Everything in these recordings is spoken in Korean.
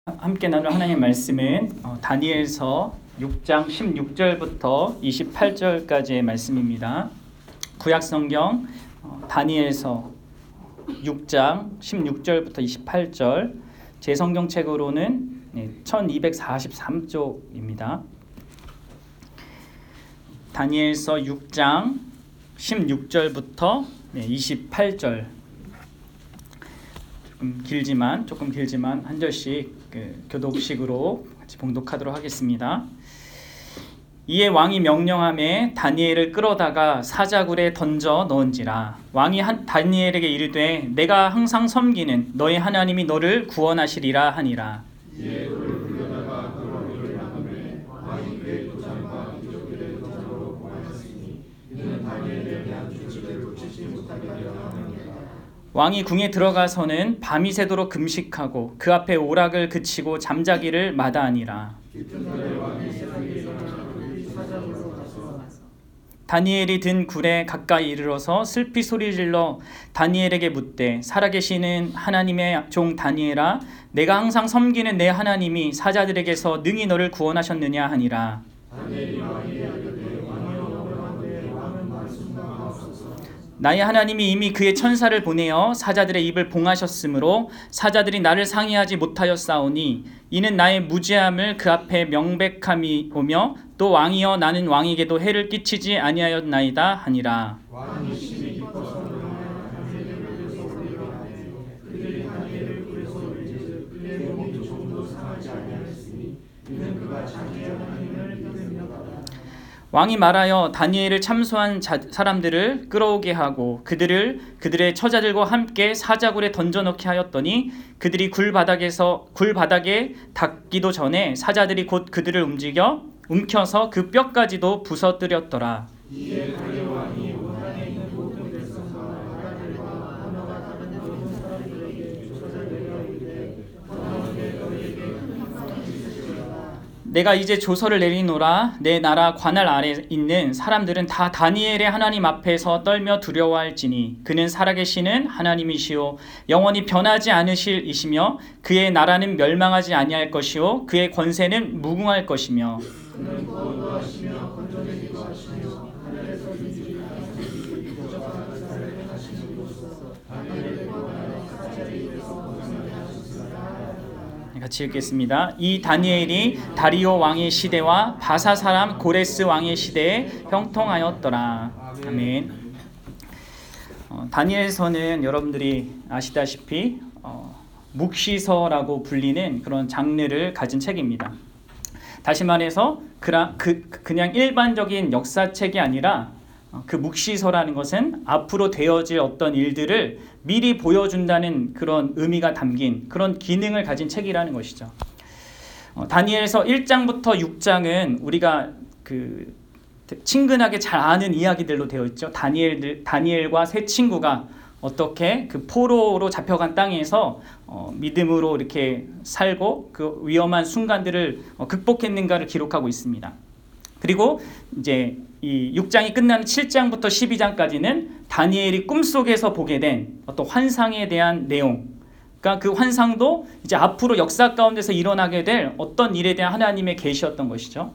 함께 나눌 하나님의 말씀은 다니엘서 6장 16절부터 28절까지의 말씀입니다. 구약성경 다니엘서 6장 16절부터 28절, 제 성경책으로는 1243쪽입니다. 다니엘서 6장 16절부터 28절, 조금 길지만 한 절씩 교독식으로 같이 봉독하도록 하겠습니다. 이에 왕이 명령하매 다니엘을 끌어다가 사자굴에 던져 넣은지라. 왕이 다니엘에게 이르되 내가 항상 섬기는 너의 하나님이 너를 구원하시리라 하니라. 이에 그를 불려다가 그를 향하매 왕이 그의 도장과 기록들의 도장으로 보았으니 이는 다니엘에 대한 규칙을 고치지 못하게 하려 함이라. 왕이 궁에 들어가서는 밤이 새도록 금식하고 그 앞에 오락을 그치고 잠자기를 마다하니라. 다니엘이 든 굴에 가까이 이르러서 슬피 소리질러 다니엘에게 묻되 살아계시는 하나님의 종 다니엘아, 내가 항상 섬기는 내 하나님이 사자들에게서 능히 너를 구원하셨느냐 하니라. 나의 하나님이 이미 그의 천사를 보내어 사자들의 입을 봉하셨으므로 사자들이 나를 상의하지 못하였사오니 이는 나의 무죄함을 그 앞에 명백함이 오며 또 왕이여 나는 왕에게도 해를 끼치지 아니하였나이다 하니라. 왕이 심히 기뻐서 그들이 다니엘을 굴에서 올리지 그의 몸이 조금도 상하지 아니하였으니 이는 그가 자기의 하나님을 믿음이었다. 왕이 말하여 다니엘을 참소한 사람들을 끌어오게 하고 그들의 처자들과 함께 사자굴에 던져넣게 하였더니 그들이 굴 바닥에 닿기도 전에 사자들이 곧 그들을 움켜서 그 뼈까지도 부서뜨렸더라. 이에 다니엘 왕이 원한에 있는 모든 백성과 나라들과 언어가 다른 모든 사람들에게 조서를 내리되 너희에게 내가 이제 조서를 내리노라. 내 나라 관할 아래 있는 사람들은 다 다니엘의 하나님 앞에서 떨며 두려워할지니 그는 살아계시는 하나님이시오 영원히 변하지 않으실 이시며 그의 나라는 멸망하지 아니할 것이요 그의 권세는 무궁할 것이며 그는 거룩하시며 건전하기도 하시며 하늘에서 인질이 부족한 자를 행하심으로써 다니엘의 권한을 사자의 입에서 벗어나게 하셨으나. 같이 읽겠습니다. 이 다니엘이 다리오 왕의 시대와 바사 사람 고레스 왕의 시대에 형통하였더라. 아멘. 다니엘서는 여러분들이 아시다시피 묵시서라고 불리는 그런 장르를 가진 책입니다. 다시 말해서 그냥 일반적인 역사책이 아니라 그 묵시서라는 것은 앞으로 되어질 어떤 일들을 미리 보여준다는 그런 의미가 담긴 그런 기능을 가진 책이라는 것이죠. 다니엘서 1장부터 6장은 우리가 친근하게 잘 아는 이야기들로 되어 있죠. 다니엘과 세 친구가 어떻게 그 포로로 잡혀간 땅에서 믿음으로 이렇게 살고 그 위험한 순간들을 극복했는가를 기록하고 있습니다. 그리고 이제 이 6장이 끝나는 7장부터 12장까지는 다니엘이 꿈속에서 보게 된 어떤 환상에 대한 내용, 그러니까 그 환상도 이제 앞으로 역사 가운데서 일어나게 될 어떤 일에 대한 하나님의 계시였던 것이죠.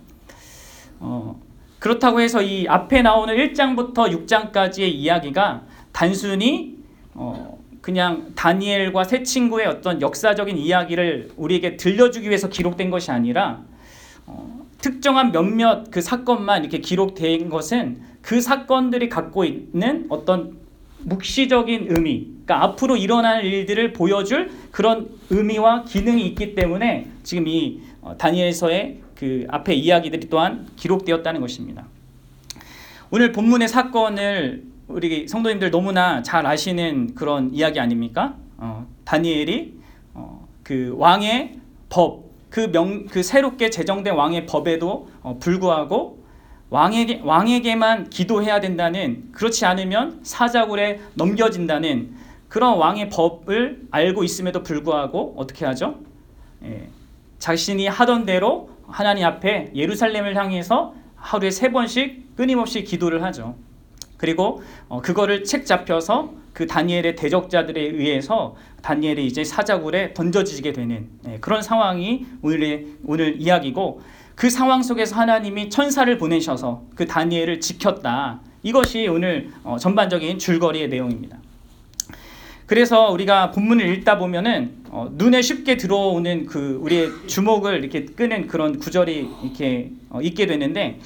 그렇다고 해서 이 앞에 나오는 1장부터 6장까지의 이야기가 단순히 그냥 다니엘과 세 친구의 어떤 역사적인 이야기를 우리에게 들려주기 위해서 기록된 것이 아니라 특정한 몇몇 그 사건만 이렇게 기록된 것은 그 사건들이 갖고 있는 어떤 묵시적인 의미, 그러니까 앞으로 일어날 일들을 보여줄 그런 의미와 기능이 있기 때문에 지금 이 다니엘서의 그 앞에 이야기들이 또한 기록되었다는 것입니다. 오늘 본문의 사건을 우리 성도님들 너무나 잘 아시는 그런 이야기 아닙니까? 다니엘이 그 왕의 법, 그 새롭게 제정된 왕의 법에도 불구하고 왕에게만 기도해야 된다는, 그렇지 않으면 사자굴에 넘겨진다는 그런 왕의 법을 알고 있음에도 불구하고 어떻게 하죠? 자신이 하던 대로 하나님 앞에 예루살렘을 향해서 하루에 3번씩 끊임없이 기도를 하죠. 그리고 그거를 책 잡혀서 그 다니엘의 대적자들에 의해서 다니엘이 이제 사자굴에 던져지게 되는 그런 상황이 오늘 이야기고, 그 상황 속에서 하나님이 천사를 보내셔서 그 다니엘을 지켰다. 이것이 오늘 전반적인 줄거리의 내용입니다. 그래서 우리가 본문을 읽다 보면은 눈에 쉽게 들어오는 그 우리의 주목을 이렇게 끄는 그런 구절이 이렇게 있게 되는데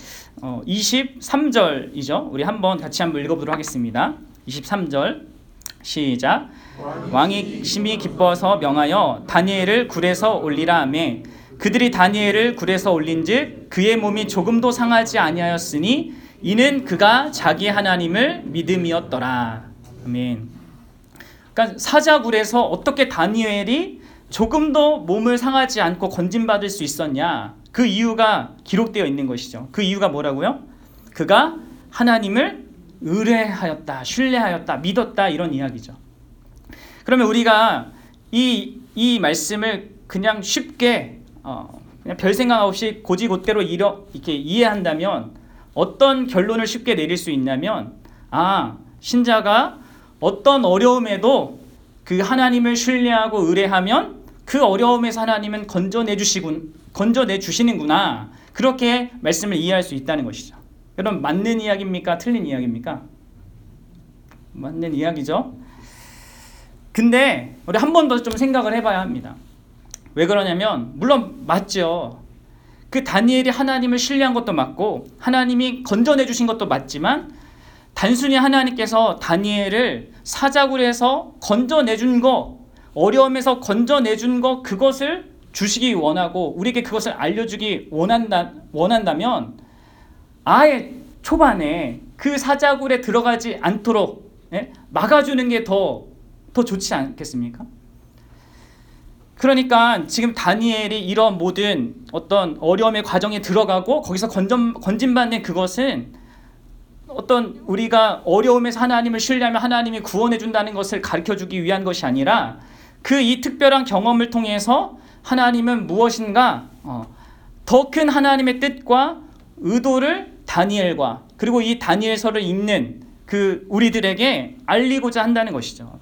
23절이죠. 우리 같이 한번 읽어보도록 하겠습니다. 23절 시작. 왕이 심히 기뻐서 명하여 다니엘을 굴에서 올리라 하매 그들이 다니엘을 굴에서 올린즉 그의 몸이 조금도 상하지 아니하였으니 이는 그가 자기 하나님을 믿음이었더라. 아멘. 그러니까 사자굴에서 어떻게 다니엘이 조금도 몸을 상하지 않고 건진받을 수 있었냐? 그 이유가 기록되어 있는 것이죠. 그 이유가 뭐라고요? 그가 하나님을 의뢰하였다, 신뢰하였다, 믿었다, 이런 이야기죠. 그러면 우리가 이 말씀을 그냥 쉽게 그냥 별 생각 없이 고지고대로 이렇게 이해한다면 어떤 결론을 쉽게 내릴 수 있냐면, 신자가 어떤 어려움에도 그 하나님을 신뢰하고 의뢰하면 그 어려움에서 하나님은 건져내 주시는구나, 그렇게 말씀을 이해할 수 있다는 것이죠. 여러분, 맞는 이야기입니까? 틀린 이야기입니까? 맞는 이야기죠. 근데 우리 한 번 더 좀 생각을 해봐야 합니다. 왜 그러냐면, 물론 맞죠. 그 다니엘이 하나님을 신뢰한 것도 맞고 하나님이 건져내 주신 것도 맞지만, 단순히 하나님께서 다니엘을 사자굴에서 건져내준 거, 어려움에서 건져내준 거, 그것을 주시기 원하고 우리에게 그것을 알려주기 원한다면 아예 초반에 그 사자굴에 들어가지 않도록 막아주는 게 더 좋지 않겠습니까? 그러니까 지금 다니엘이 이런 모든 어떤 어려움의 과정에 들어가고 거기서 건진받는 그것은 어떤 우리가 어려움에서 하나님을 신뢰하면 하나님이 구원해 준다는 것을 가르쳐주기 위한 것이 아니라, 그 이 특별한 경험을 통해서 하나님은 무엇인가 더 큰 하나님의 뜻과 의도를 다니엘과 그리고 이 다니엘서를 읽는 그 우리들에게 알리고자 한다는 것이죠.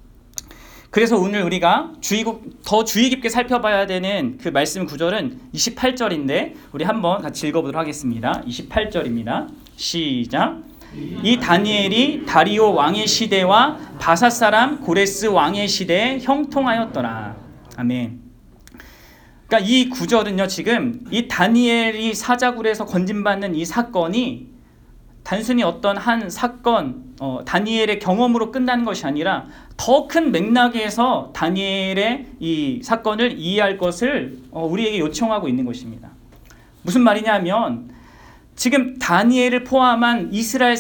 그래서 오늘 우리가 더 주의 깊게 살펴봐야 되는 그 말씀 구절은 28절인데 우리 한번 같이 읽어보도록 하겠습니다. 28절입니다. 시작. 이 다니엘이 다리오 왕의 시대와 바사 사람 고레스 왕의 시대에 형통하였더라. 아멘. 그러니까 이 구절은요, 지금 이 다니엘이 사자굴에서 건진받는 이 사건이 단순히 어떤 한 사건, 다니엘의 경험으로 끝나는 것이 아니라 더 큰 맥락에서 다니엘의 이 사건을 이해할 것을 우리에게 요청하고 있는 것입니다. 무슨 말이냐면, 지금 다니엘을 포함한 이스라엘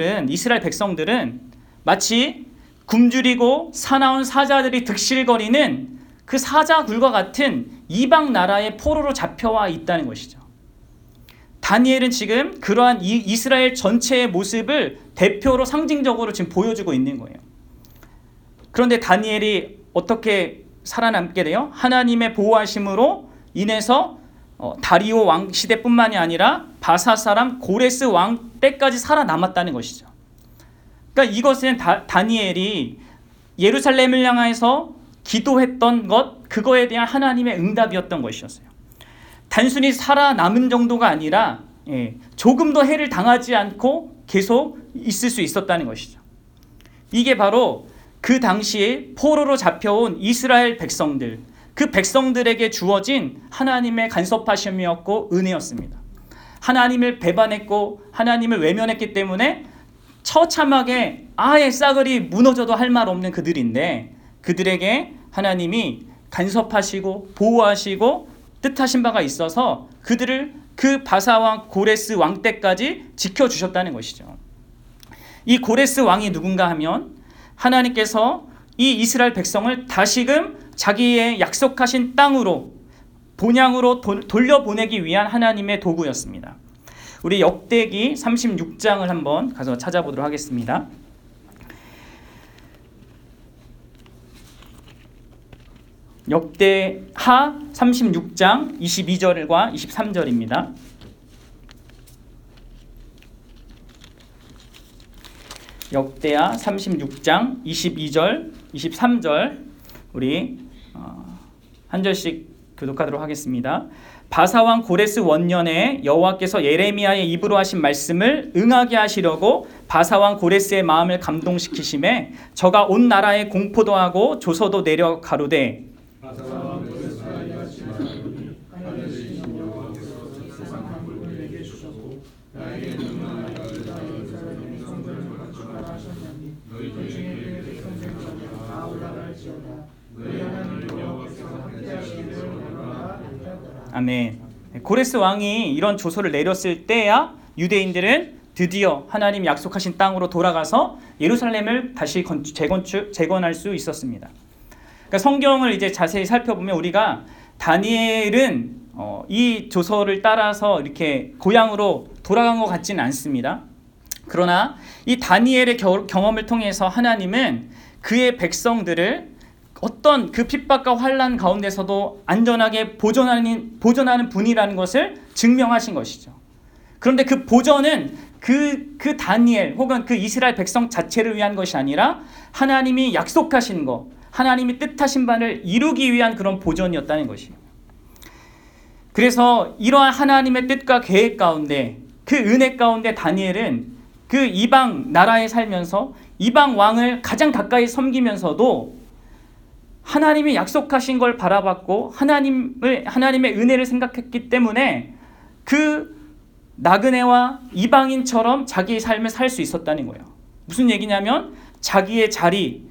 백성들은 마치 굶주리고 사나운 사자들이 득실거리는 그 사자굴과 같은 이방 나라의 포로로 잡혀와 있다는 것이죠. 다니엘은 지금 그러한 이스라엘 전체의 모습을 대표로 상징적으로 지금 보여주고 있는 거예요. 그런데 다니엘이 어떻게 살아남게 돼요? 하나님의 보호하심으로 인해서 다리오 왕 시대뿐만이 아니라 바사 사람 고레스 왕 때까지 살아남았다는 것이죠. 그러니까 이것은 다니엘이 예루살렘을 향해서 기도했던 것, 그거에 대한 하나님의 응답이었던 것이었어요. 단순히 살아남은 정도가 아니라 조금도 해를 당하지 않고 계속 있을 수 있었다는 것이죠. 이게 바로 그 당시에 포로로 잡혀온 이스라엘 백성들, 그 백성들에게 주어진 하나님의 간섭하심이었고 은혜였습니다. 하나님을 배반했고 하나님을 외면했기 때문에 처참하게 아예 싸그리 무너져도 할 말 없는 그들인데, 그들에게 하나님이 간섭하시고 보호하시고 뜻하신 바가 있어서 그들을 그 바사왕 고레스 왕 때까지 지켜주셨다는 것이죠. 이 고레스 왕이 누군가 하면 하나님께서 이 이스라엘 백성을 다시금 자기의 약속하신 땅으로 본향으로 돌려보내기 위한 하나님의 도구였습니다. 우리 역대기 36장을 한번 가서 찾아보도록 하겠습니다. 역대하 36장 22절과 23절입니다. 역대하 36장 22절, 23절 우리 한 절씩 교독하도록 하겠습니다. 바사왕 고레스 원년에 여호와께서 예레미야의 입으로 하신 말씀을 응하게 하시려고 바사왕 고레스의 마음을 감동시키심에 저가 온 나라에 공포도 하고 조서도 내려 가로되 아멘. 고레스 왕이 이런 조서를 내렸을 때야 유대인들은 드디어 하나님 약속하신 땅으로 돌아가서 예루살렘을 다시 재건할 수 있었습니다. 그러니까 성경을 이제 자세히 살펴보면 우리가 다니엘은 이 조서를 따라서 이렇게 고향으로 돌아간 것 같지는 않습니다. 그러나 이 다니엘의 경험을 통해서 하나님은 그의 백성들을 어떤 그 핍박과 환난 가운데서도 안전하게 보존하는 분이라는 것을 증명하신 것이죠. 그런데 그 보존은 그 다니엘 혹은 그 이스라엘 백성 자체를 위한 것이 아니라 하나님이 약속하신 것, 하나님이 뜻하신 바를 이루기 위한 그런 보존이었다는 것이에요. 그래서 이러한 하나님의 뜻과 계획 가운데, 그 은혜 가운데 다니엘은 그 이방 나라에 살면서 이방 왕을 가장 가까이 섬기면서도 하나님이 약속하신 걸 바라봤고 하나님의 은혜를 생각했기 때문에 그 나그네와 이방인처럼 자기의 삶을 살 수 있었다는 거예요. 무슨 얘기냐면 자기의 자리,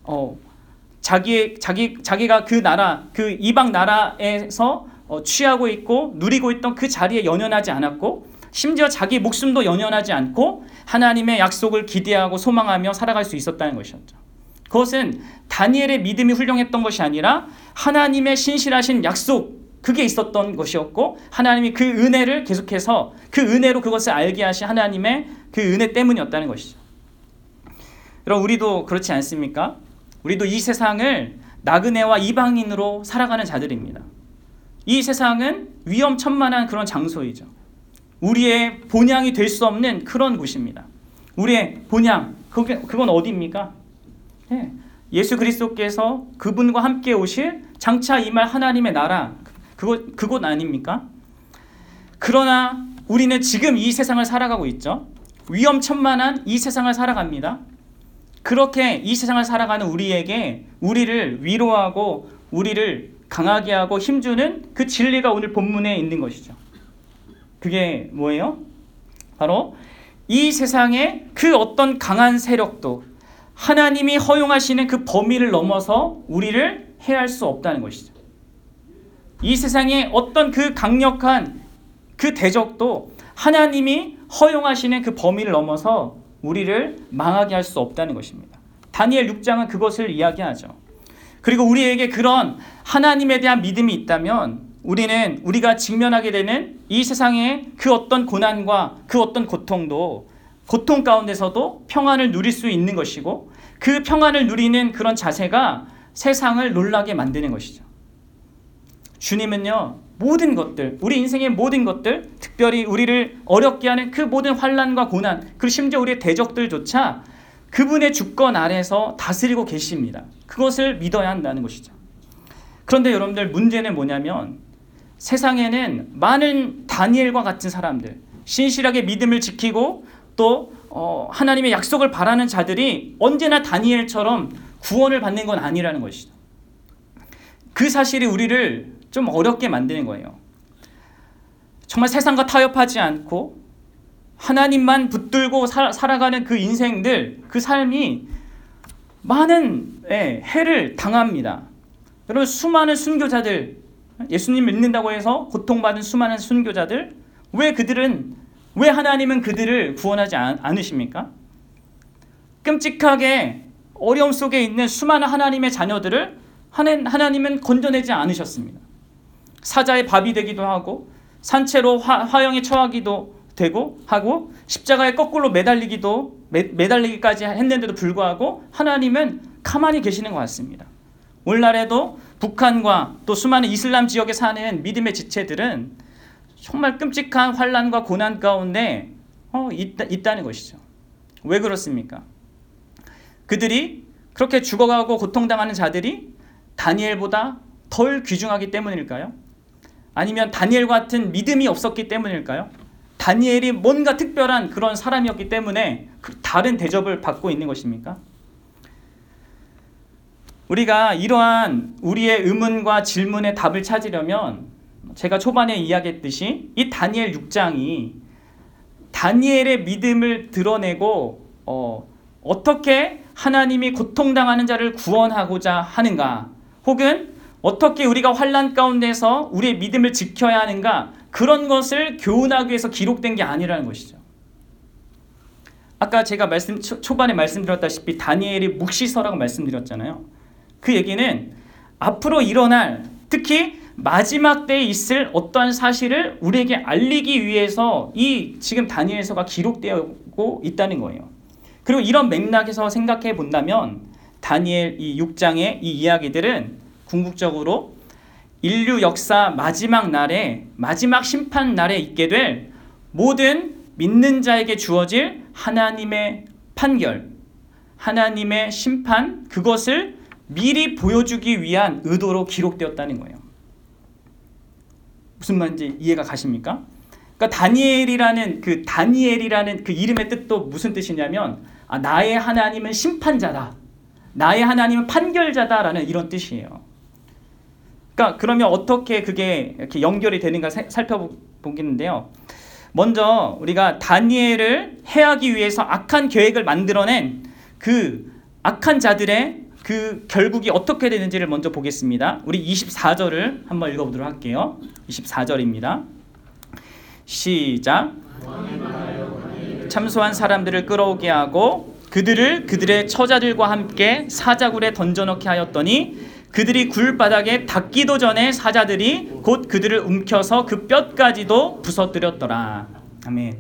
자기가 그 나라, 그 이방 나라에서 취하고 있고 누리고 있던 그 자리에 연연하지 않았고 심지어 자기 목숨도 연연하지 않고 하나님의 약속을 기대하고 소망하며 살아갈 수 있었다는 것이었죠. 그것은 다니엘의 믿음이 훌륭했던 것이 아니라 하나님의 신실하신 약속, 그게 있었던 것이었고 하나님이 그 은혜를 계속해서 그 은혜로 그것을 알게 하신 하나님의 그 은혜 때문이었다는 것이죠. 그럼 우리도 그렇지 않습니까? 우리도 이 세상을 나그네와 이방인으로 살아가는 자들입니다. 이 세상은 위험천만한 그런 장소이죠. 우리의 본향이 될 수 없는 그런 곳입니다. 우리의 본향, 그건 어디입니까? 예수 그리스도께서 그분과 함께 오실 장차 임할 하나님의 나라, 그곳 아닙니까? 그러나 우리는 지금 이 세상을 살아가고 있죠. 위험천만한 이 세상을 살아갑니다. 그렇게 이 세상을 살아가는 우리에게 우리를 위로하고 우리를 강하게 하고 힘주는 그 진리가 오늘 본문에 있는 것이죠. 그게 뭐예요? 바로 이 세상의 그 어떤 강한 세력도 하나님이 허용하시는 그 범위를 넘어서 우리를 해할 수 없다는 것이죠. 이 세상의 어떤 그 강력한 그 대적도 하나님이 허용하시는 그 범위를 넘어서 우리를 망하게 할 수 없다는 것입니다. 다니엘 6장은 그것을 이야기하죠. 그리고 우리에게 그런 하나님에 대한 믿음이 있다면 우리가 직면하게 되는 이 세상의 그 어떤 고난과 그 어떤 고통 가운데서도 평안을 누릴 수 있는 것이고 그 평안을 누리는 그런 자세가 세상을 놀라게 만드는 것이죠. 주님은요, 모든 것들, 우리 인생의 모든 것들, 특별히 우리를 어렵게 하는 그 모든 환난과 고난, 그리고 심지어 우리의 대적들조차 그분의 주권 아래서 다스리고 계십니다. 그것을 믿어야 한다는 것이죠. 그런데 여러분들, 문제는 뭐냐면 세상에는 많은 다니엘과 같은 사람들, 신실하게 믿음을 지키고 또 하나님의 약속을 바라는 자들이 언제나 다니엘처럼 구원을 받는 건 아니라는 것이죠. 그 사실이 우리를 좀 어렵게 만드는 거예요. 정말 세상과 타협하지 않고 하나님만 붙들고 살아가는 그 인생들, 그 삶이 많은 해를 당합니다. 여러분, 수많은 순교자들, 예수님 믿는다고 해서 고통받은 수많은 순교자들, 왜 하나님은 그들을 구원하지 않으십니까? 끔찍하게 어려움 속에 있는 수많은 하나님의 자녀들을 하나님은 건져내지 않으셨습니다. 사자의 밥이 되기도 하고 산채로 화형에 처하기도 되고 하고 십자가에 거꾸로 매달리기까지 했는데도 불구하고 하나님은 가만히 계시는 것 같습니다. 오늘날에도 북한과 또 수많은 이슬람 지역에 사는 믿음의 지체들은 정말 끔찍한 환난과 고난 가운데 있다는 것이죠. 왜 그렇습니까? 그들이 그렇게 죽어가고 고통당하는 자들이 다니엘보다 덜 귀중하기 때문일까요? 아니면 다니엘 같은 믿음이 없었기 때문일까요? 다니엘이 뭔가 특별한 그런 사람이었기 때문에 다른 대접을 받고 있는 것입니까? 우리가 이러한 우리의 의문과 질문의 답을 찾으려면 제가 초반에 이야기했듯이 이 다니엘 6장이 다니엘의 믿음을 드러내고 어떻게 하나님이 고통당하는 자를 구원하고자 하는가, 혹은 어떻게 우리가 환난 가운데서 우리의 믿음을 지켜야 하는가, 그런 것을 교훈하기 위해서 기록된 게 아니라는 것이죠. 아까 제가 초반에 말씀드렸다시피 다니엘이 묵시서라고 말씀드렸잖아요. 그 얘기는 앞으로 일어날, 특히 마지막 때에 있을 어떠한 사실을 우리에게 알리기 위해서 이 지금 다니엘서가 기록되고 있다는 거예요. 그리고 이런 맥락에서 생각해 본다면 다니엘 이 6장의 이 이야기들은 궁극적으로 인류 역사 마지막 날에, 마지막 심판 날에 있게 될 모든 믿는 자에게 주어질 하나님의 판결, 하나님의 심판, 그것을 미리 보여주기 위한 의도로 기록되었다는 거예요. 무슨 말인지 이해가 가십니까? 그러니까 다니엘이라는 그 이름의 뜻도 무슨 뜻이냐면, 나의 하나님은 심판자다, 나의 하나님은 판결자다라는 이런 뜻이에요. 그러니까 그러면 어떻게 그게 이렇게 연결이 되는가 살펴보겠는데요. 먼저 우리가 다니엘을 해하기 위해서 악한 계획을 만들어낸 그 악한 자들의 그 결국이 어떻게 되는지를 먼저 보겠습니다. 우리 24절을 한번 읽어보도록 할게요. 24절입니다. 시작. 참소한 사람들을 끌어오게 하고 그들을 그들의 처자들과 함께 사자굴에 던져넣게 하였더니 그들이 굴바닥에 닿기도 전에 사자들이 곧 그들을 움켜서 그 뼈까지도 부서뜨렸더라. 아멘.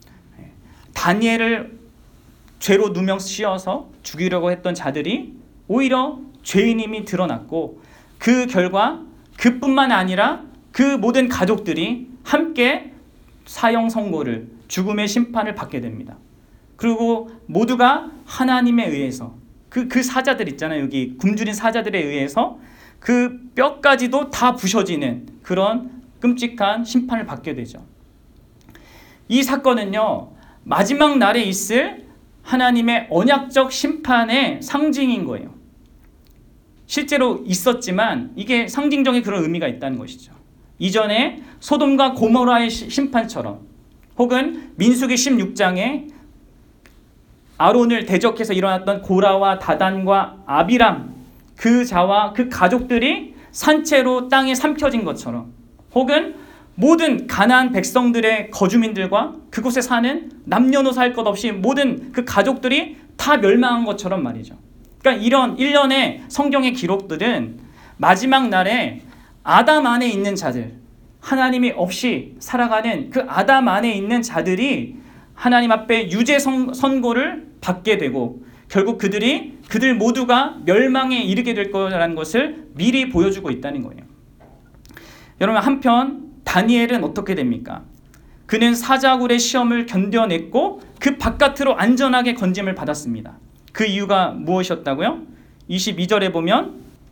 다니엘을 죄로 누명 씌워서 죽이려고 했던 자들이 오히려 죄인임이 드러났고, 그 결과 그뿐만 아니라 그 모든 가족들이 함께 사형 선고를, 죽음의 심판을 받게 됩니다. 그리고 모두가 하나님에 의해서 그 사자들 있잖아요. 여기 굶주린 사자들에 의해서 그 뼈까지도 다 부셔지는 그런 끔찍한 심판을 받게 되죠. 이 사건은요, 마지막 날에 있을 하나님의 언약적 심판의 상징인 거예요. 실제로 있었지만 이게 상징적인 그런 의미가 있다는 것이죠. 이전에 소돔과 고모라의 심판처럼, 혹은 민수기 16장에 아론을 대적해서 일어났던 고라와 다단과 아비람, 그 자와 그 가족들이 산채로 땅에 삼켜진 것처럼, 혹은 모든 가나안 백성들의 거주민들과 그곳에 사는 남녀노소 할 것 없이 모든 그 가족들이 다 멸망한 것처럼 말이죠. 그러니까 이런 일련의 성경의 기록들은 마지막 날에 아담 안에 있는 자들, 하나님이 없이 살아가는 그 아담 안에 있는 자들이 하나님 앞에 유죄 선고를 받게 되고, 결국 그들 모두가 멸망에 이르게 될 거라는 것을 미리 보여주고 있다는 거예요. 여러분, 한편 다니엘은 어떻게 됩니까? 그는 사자굴의 시험을 견뎌냈고 그 바깥으로 안전하게 건짐을 받았습니다. 그 이유가 무엇이었다고요? 22절에 보면,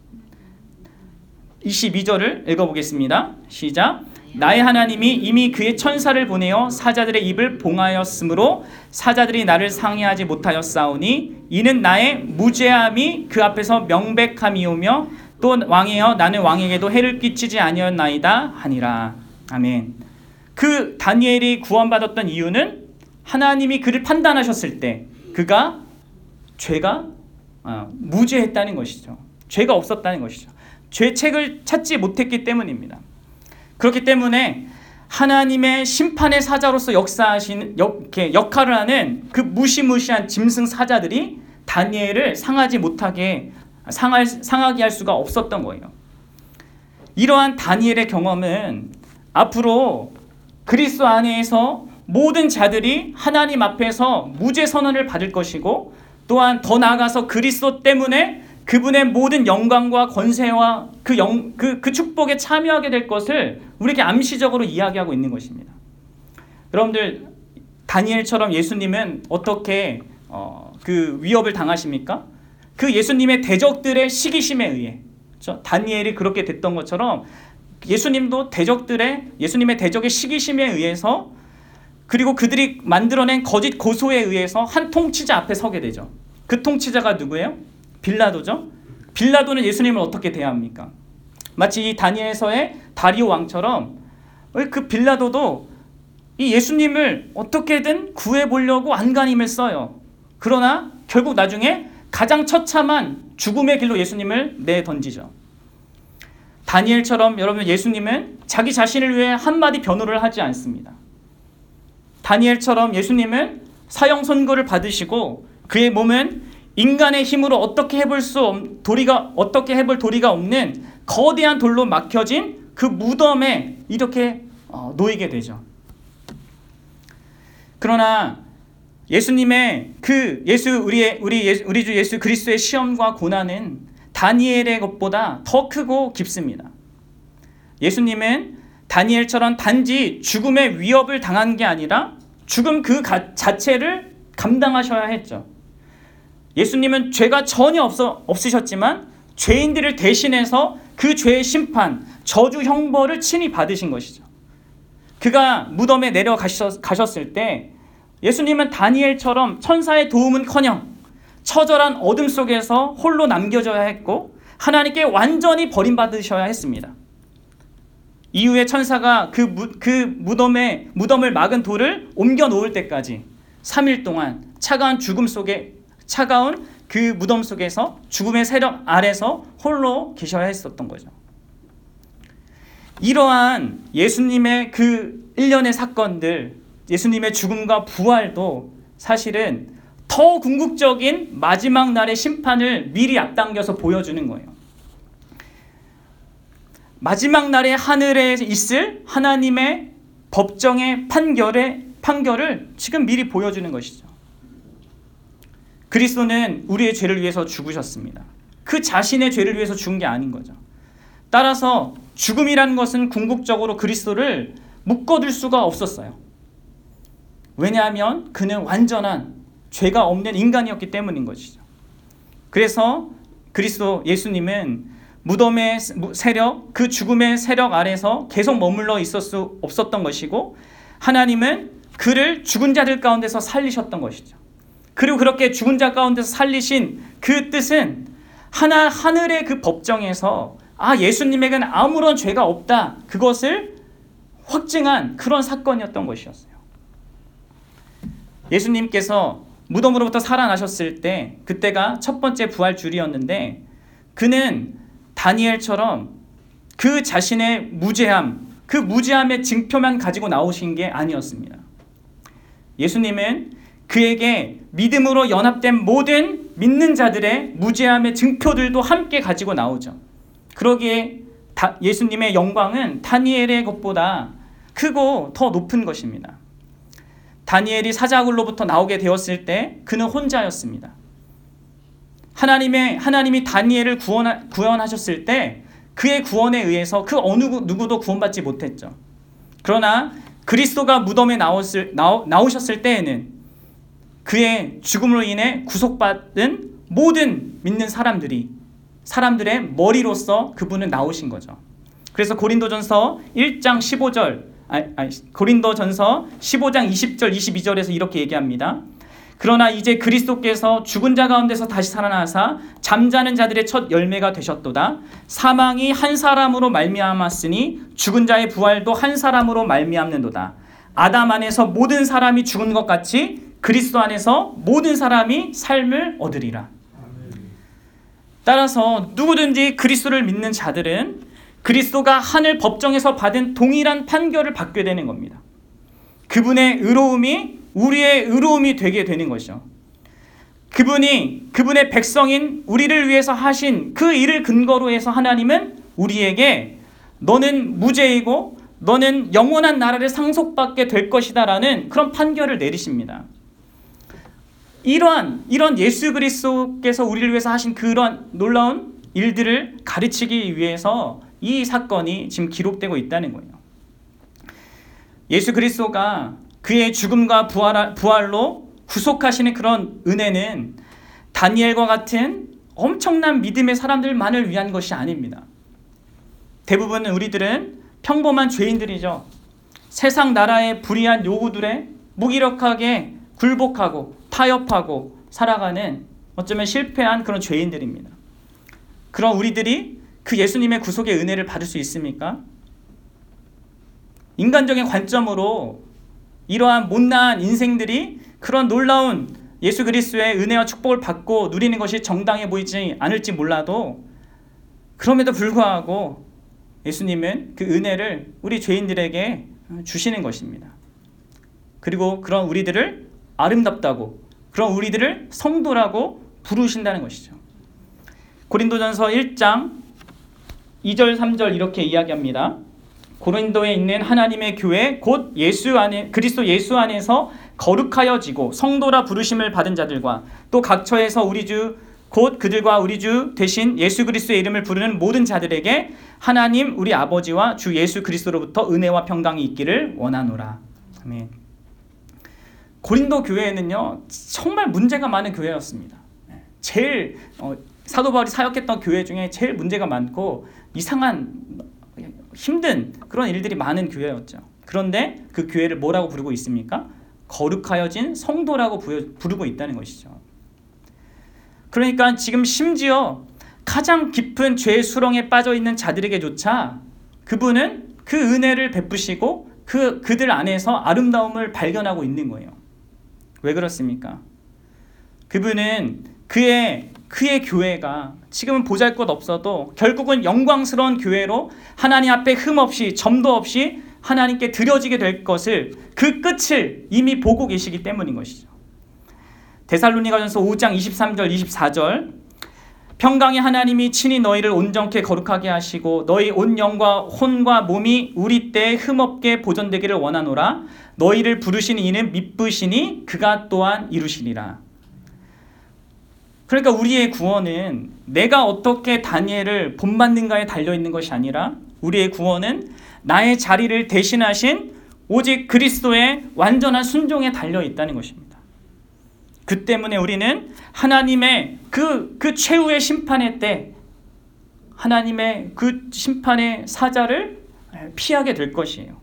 22절을 읽어보겠습니다. 시작. 나의 하나님이 이미 그의 천사를 보내어 사자들의 입을 봉하였으므로 사자들이 나를 상해하지 못하였사오니 이는 나의 무죄함이 그 앞에서 명백함이오며 또 왕이여 나는 왕에게도 해를 끼치지 아니었나이다 하니라. 아멘. 그 다니엘이 구원받았던 이유는 하나님이 그를 판단하셨을 때 그가 죄가 무죄했다는 것이죠. 죄가 없었다는 것이죠. 죄책을 찾지 못했기 때문입니다. 그렇기 때문에 하나님의 심판의 사자로서 역사하시는 역할을 하는 그 무시무시한 짐승 사자들이 다니엘을 상하게 할 수가 없었던 거예요. 이러한 다니엘의 경험은 앞으로 그리스도 안에서 모든 자들이 하나님 앞에서 무죄 선언을 받을 것이고, 또한 더 나아가서 그리스도 때문에 그분의 모든 영광과 권세와 그 축복에 참여하게 될 것을 우리에게 암시적으로 이야기하고 있는 것입니다. 여러분들, 다니엘처럼 예수님은 어떻게 그 위협을 당하십니까? 그 예수님의 대적들의 시기심에 의해. 그렇죠? 다니엘이 그렇게 됐던 것처럼 예수님도 예수님의 대적의 시기심에 의해서, 그리고 그들이 만들어낸 거짓 고소에 의해서 한 통치자 앞에 서게 되죠. 그 통치자가 누구예요? 빌라도죠. 빌라도는 예수님을 어떻게 대합니까? 마치 이 다니엘서의 다리오 왕처럼 그 빌라도도 이 예수님을 어떻게든 구해보려고 안간힘을 써요. 그러나 결국 나중에 가장 처참한 죽음의 길로 예수님을 내던지죠. 다니엘처럼 여러분, 예수님은 자기 자신을 위해 한마디 변호를 하지 않습니다. 다니엘처럼 예수님은 사형 선고를 받으시고 그의 몸은 인간의 힘으로 어떻게 해볼 도리가 없는 거대한 돌로 막혀진 그 무덤에 이렇게 놓이게 되죠. 그러나 예수님의 우리 주 예수 그리스도의 시험과 고난은 다니엘의 것보다 더 크고 깊습니다. 예수님은 다니엘처럼 단지 죽음의 위협을 당한 게 아니라 죽음 그 자체를 감당하셔야 했죠. 예수님은 죄가 전혀 없으셨지만 죄인들을 대신해서 그 죄의 심판, 저주 형벌을 친히 받으신 것이죠. 그가 무덤에 내려가셨을 때 예수님은 다니엘처럼 천사의 도움은커녕 처절한 어둠 속에서 홀로 남겨져야 했고 하나님께 완전히 버림받으셔야 했습니다. 이후에 천사가 그 무덤을 막은 돌을 옮겨 놓을 때까지 3일 동안 차가운 그 무덤 속에서 죽음의 세력 아래서 홀로 계셔야 했었던 거죠. 이러한 예수님의 그 일련의 사건들, 예수님의 죽음과 부활도 사실은 더 궁극적인 마지막 날의 심판을 미리 앞당겨서 보여주는 거예요. 마지막 날의 하늘에 있을 하나님의 법정의 판결을 지금 미리 보여주는 것이죠. 그리스도는 우리의 죄를 위해서 죽으셨습니다. 그 자신의 죄를 위해서 죽은 게 아닌 거죠. 따라서 죽음이라는 것은 궁극적으로 그리스도를 묶어둘 수가 없었어요. 왜냐하면 그는 완전한 죄가 없는 인간이었기 때문인 것이죠. 그래서 예수님은 무덤의 세력, 그 죽음의 세력 아래서 계속 머물러 있을 수 없었던 것이고 하나님은 그를 죽은 자들 가운데서 살리셨던 것이죠. 그리고 그렇게 죽은 자 가운데서 살리신 그 뜻은 하늘의 그 법정에서 예수님에게는 아무런 죄가 없다, 그것을 확증한 그런 사건이었던 것이었어요. 예수님께서 무덤으로부터 살아나셨을 때 그때가 첫 번째 부활주일이었는데 그는 다니엘처럼 그 자신의 그 무죄함의 증표만 가지고 나오신 게 아니었습니다. 예수님은 그에게 믿음으로 연합된 모든 믿는 자들의 무죄함의 증표들도 함께 가지고 나오죠. 그러기에 예수님의 영광은 다니엘의 것보다 크고 더 높은 것입니다. 다니엘이 사자굴로부터 나오게 되었을 때 그는 혼자였습니다. 하나님이 다니엘을 구원하셨을 때 그의 구원에 의해서 그 어느 누구도 구원받지 못했죠. 그러나 그리스도가 무덤에 나오셨을 때에는 그의 죽음으로 인해 구속받은 모든 믿는 사람들의 머리로서 그분은 나오신 거죠. 그래서 고린도전서 15장 20절 22절에서 이렇게 얘기합니다. 그러나 이제 그리스도께서 죽은 자 가운데서 다시 살아나사 잠자는 자들의 첫 열매가 되셨도다. 사망이 한 사람으로 말미암았으니 죽은 자의 부활도 한 사람으로 말미암는도다. 아담 안에서 모든 사람이 죽은 것 같이 그리스도 안에서 모든 사람이 삶을 얻으리라. 따라서 누구든지 그리스도를 믿는 자들은 그리스도가 하늘 법정에서 받은 동일한 판결을 받게 되는 겁니다. 그분의 의로움이 우리의 의로움이 되게 되는 것이죠. 그분의 백성인 우리를 위해서 하신 그 일을 근거로 해서 하나님은 우리에게 너는 무죄이고 너는 영원한 나라를 상속받게 될 것이다 라는 그런 판결을 내리십니다. 이런 예수 그리스도께서 우리를 위해서 하신 그런 놀라운 일들을 가르치기 위해서 이 사건이 지금 기록되고 있다는 거예요. 예수 그리스도가 그의 죽음과 부활로 구속하시는 그런 은혜는 다니엘과 같은 엄청난 믿음의 사람들만을 위한 것이 아닙니다. 대부분 우리들은 평범한 죄인들이죠. 세상 나라의 불의한 요구들에 무기력하게 굴복하고 타협하고 살아가는 어쩌면 실패한 그런 죄인들입니다. 그런 우리들이 그 예수님의 구속의 은혜를 받을 수 있습니까? 인간적인 관점으로 이러한 못난 인생들이 그런 놀라운 예수 그리스도의 은혜와 축복을 받고 누리는 것이 정당해 보이지 않을지 몰라도 그럼에도 불구하고 예수님은 그 은혜를 우리 죄인들에게 주시는 것입니다. 그리고 그런 우리들을 아름답다고, 그런 우리들을 성도라고 부르신다는 것이죠. 고린도전서 1장 2절 3절 이렇게 이야기합니다. 고린도에 있는 하나님의 교회 곧 그리스도 예수 안에서 거룩하여지고 성도라 부르심을 받은 자들과 또 각처에서 우리 주 곧 그들과 우리 주 대신 예수 그리스도의 이름을 부르는 모든 자들에게 하나님 우리 아버지와 주 예수 그리스도로부터 은혜와 평강이 있기를 원하노라. 아멘. 고린도 교회는요 정말 문제가 많은 교회였습니다. 제일 사도 바울이 사역했던 교회 중에 제일 문제가 많고 이상한 힘든 그런 일들이 많은 교회였죠. 그런데 그 교회를 뭐라고 부르고 있습니까? 거룩하여진 성도라고 부르고 있다는 것이죠. 그러니까 지금 심지어 가장 깊은 죄의 수렁에 빠져 있는 자들에게조차 그분은 그 은혜를 베푸시고 그들 안에서 아름다움을 발견하고 있는 거예요. 왜 그렇습니까? 그분은 그의 교회가 지금은 보잘것없어도 결국은 영광스러운 교회로 하나님 앞에 흠없이 점도 없이 하나님께 드려지게 될 것을 그 끝을 이미 보고 계시기 때문인 것이죠. 데살로니가전서 5장 23절 24절 평강의 하나님이 친히 너희를 온전케 거룩하게 하시고 너희 온 영과 혼과 몸이 우리 때에 흠없게 보존되기를 원하노라. 너희를 부르신 이는 미쁘시니 그가 또한 이루시리라. 그러니까 우리의 구원은 내가 어떻게 다니엘을 본받는가에 달려있는 것이 아니라 우리의 구원은 나의 자리를 대신하신 오직 그리스도의 완전한 순종에 달려있다는 것입니다. 그 때문에 우리는 하나님의 그 최후의 심판의 때 하나님의 그 심판의 사자를 피하게 될 것이에요.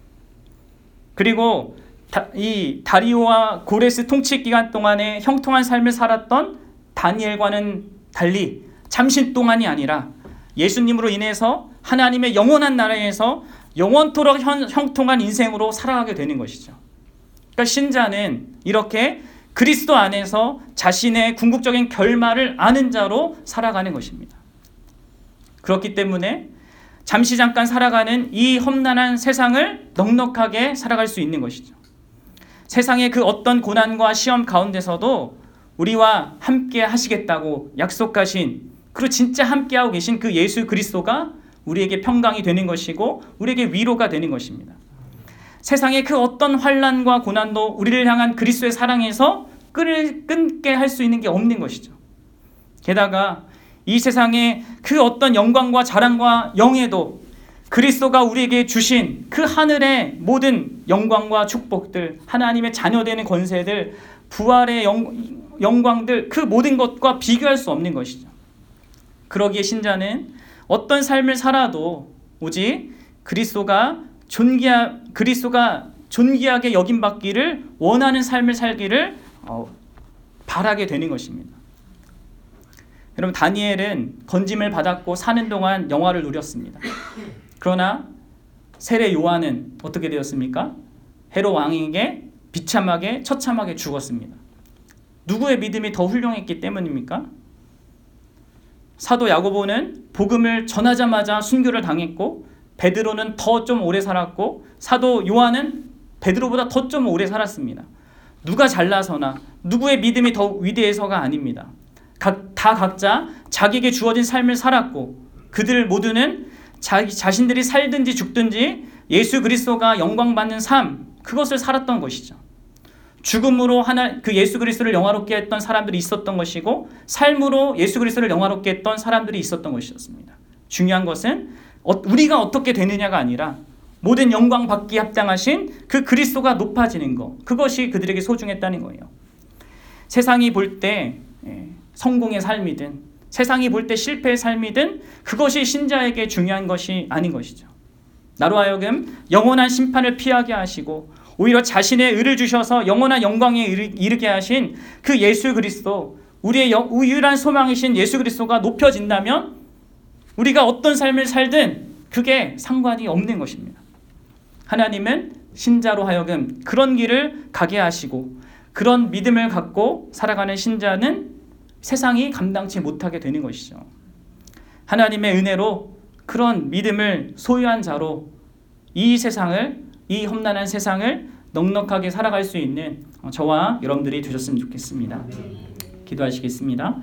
그리고 이 다리오와 고레스 통치 기간 동안에 형통한 삶을 살았던 다니엘과는 달리 잠시 동안이 아니라 예수님으로 인해서 하나님의 영원한 나라에서 영원토록 형통한 인생으로 살아가게 되는 것이죠. 그러니까 신자는 이렇게 그리스도 안에서 자신의 궁극적인 결말을 아는 자로 살아가는 것입니다. 그렇기 때문에 잠시 잠깐 살아가는 이 험난한 세상을 넉넉하게 살아갈 수 있는 것이죠. 세상의 그 어떤 고난과 시험 가운데서도 우리와 함께 하시겠다고 약속하신 그리고 진짜 함께하고 계신 그 예수 그리스도가 우리에게 평강이 되는 것이고 우리에게 위로가 되는 것입니다. 세상의 그 어떤 환난과 고난도 우리를 향한 그리스도의 사랑에서 끈을 끊게 할 수 있는 게 없는 것이죠. 게다가 이 세상의 그 어떤 영광과 자랑과 영예도 그리스도가 우리에게 주신 그 하늘의 모든 영광과 축복들, 하나님의 자녀되는 권세들, 부활의 영광들, 그 모든 것과 비교할 수 없는 것이죠. 그러기에 신자는 어떤 삶을 살아도 오직 그리스도가 존귀하게 여김받기를 원하는 삶을 살기를 바라게 되는 것입니다. 여러분, 다니엘은 건짐을 받았고 사는 동안 영화를 누렸습니다. 그러나 세례 요한은 어떻게 되었습니까? 헤롯 왕에게 비참하게 처참하게 죽었습니다. 누구의 믿음이 더 훌륭했기 때문입니까? 사도 야고보는 복음을 전하자마자 순교를 당했고 베드로는 더 좀 오래 살았고 사도 요한은 베드로보다 더 좀 오래 살았습니다. 누가 잘나서나 누구의 믿음이 더 위대해서가 아닙니다. 다 각자 자기에게 주어진 삶을 살았고 그들 모두는 자신들이 살든지 죽든지 예수 그리스도가 영광받는 삶, 그것을 살았던 것이죠. 죽음으로 그 예수 그리스도를 영화롭게 했던 사람들이 있었던 것이고 삶으로 예수 그리스도를 영화롭게 했던 사람들이 있었던 것이었습니다. 중요한 것은 우리가 어떻게 되느냐가 아니라 모든 영광 받기에 합당하신 그 그리스도가 높아지는 것, 그것이 그들에게 소중했다는 거예요. 세상이 볼 때 성공의 삶이든 세상이 볼 때 실패의 삶이든 그것이 신자에게 중요한 것이 아닌 것이죠. 나로 하여금 영원한 심판을 피하게 하시고 오히려 자신의 의를 주셔서 영원한 영광에 이르게 하신 그 예수 그리스도, 우리의 유일한 소망이신 예수 그리스도가 높여진다면 우리가 어떤 삶을 살든 그게 상관이 없는 것입니다. 하나님은 신자로 하여금 그런 길을 가게 하시고 그런 믿음을 갖고 살아가는 신자는 세상이 감당치 못하게 되는 것이죠. 하나님의 은혜로 그런 믿음을 소유한 자로 이 세상을, 이 험난한 세상을 넉넉하게 살아갈 수 있는 저와 여러분들이 되셨으면 좋겠습니다. 기도하시겠습니다.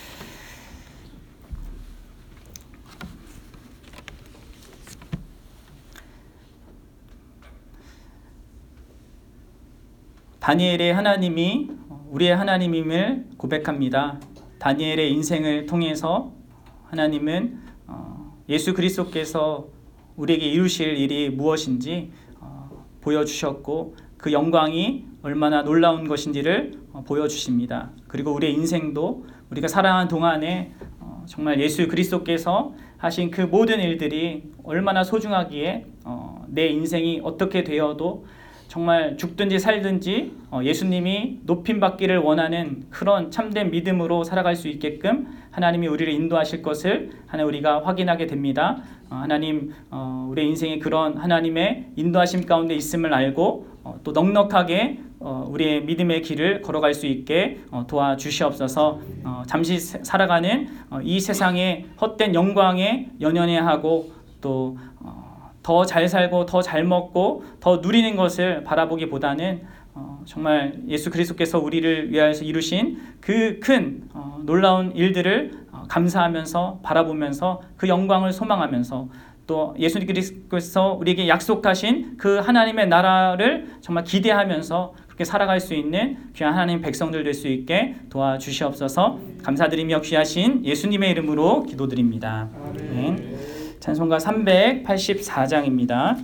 다니엘의 하나님이 우리의 하나님임을 고백합니다. 다니엘의 인생을 통해서 하나님은 예수 그리스도께서 우리에게 이루실 일이 무엇인지 보여주셨고 그 영광이 얼마나 놀라운 것인지를 보여주십니다. 그리고 우리의 인생도 우리가 살아가는 동안에 정말 예수 그리스도께서 하신 그 모든 일들이 얼마나 소중하기에 내 인생이 어떻게 되어도 정말 죽든지 살든지 예수님이 높임받기를 원하는 그런 참된 믿음으로 살아갈 수 있게끔 하나님이 우리를 인도하실 것을 우리가 확인하게 됩니다. 하나님, 우리의 인생에 그런 하나님의 인도하심 가운데 있음을 알고 또 넉넉하게 우리의 믿음의 길을 걸어갈 수 있게 도와주시옵소서. 잠시 살아가는 이 세상의 헛된 영광에 연연해하고 또 더 잘 살고 더 잘 먹고 더 누리는 것을 바라보기보다는 정말 예수 그리스도께서 우리를 위하여서 이루신 그 큰 놀라운 일들을 감사하면서 바라보면서 그 영광을 소망하면서 또 예수 그리스도께서 우리에게 약속하신 그 하나님의 나라를 정말 기대하면서 그렇게 살아갈 수 있는 귀한 하나님 백성들 될 수 있게 도와주시옵소서. 감사드리며 귀하신 예수님의 이름으로 기도드립니다. 네. 찬송가 384장입니다.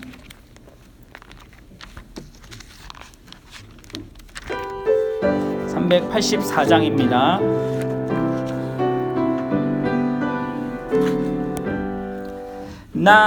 384장입니다. 나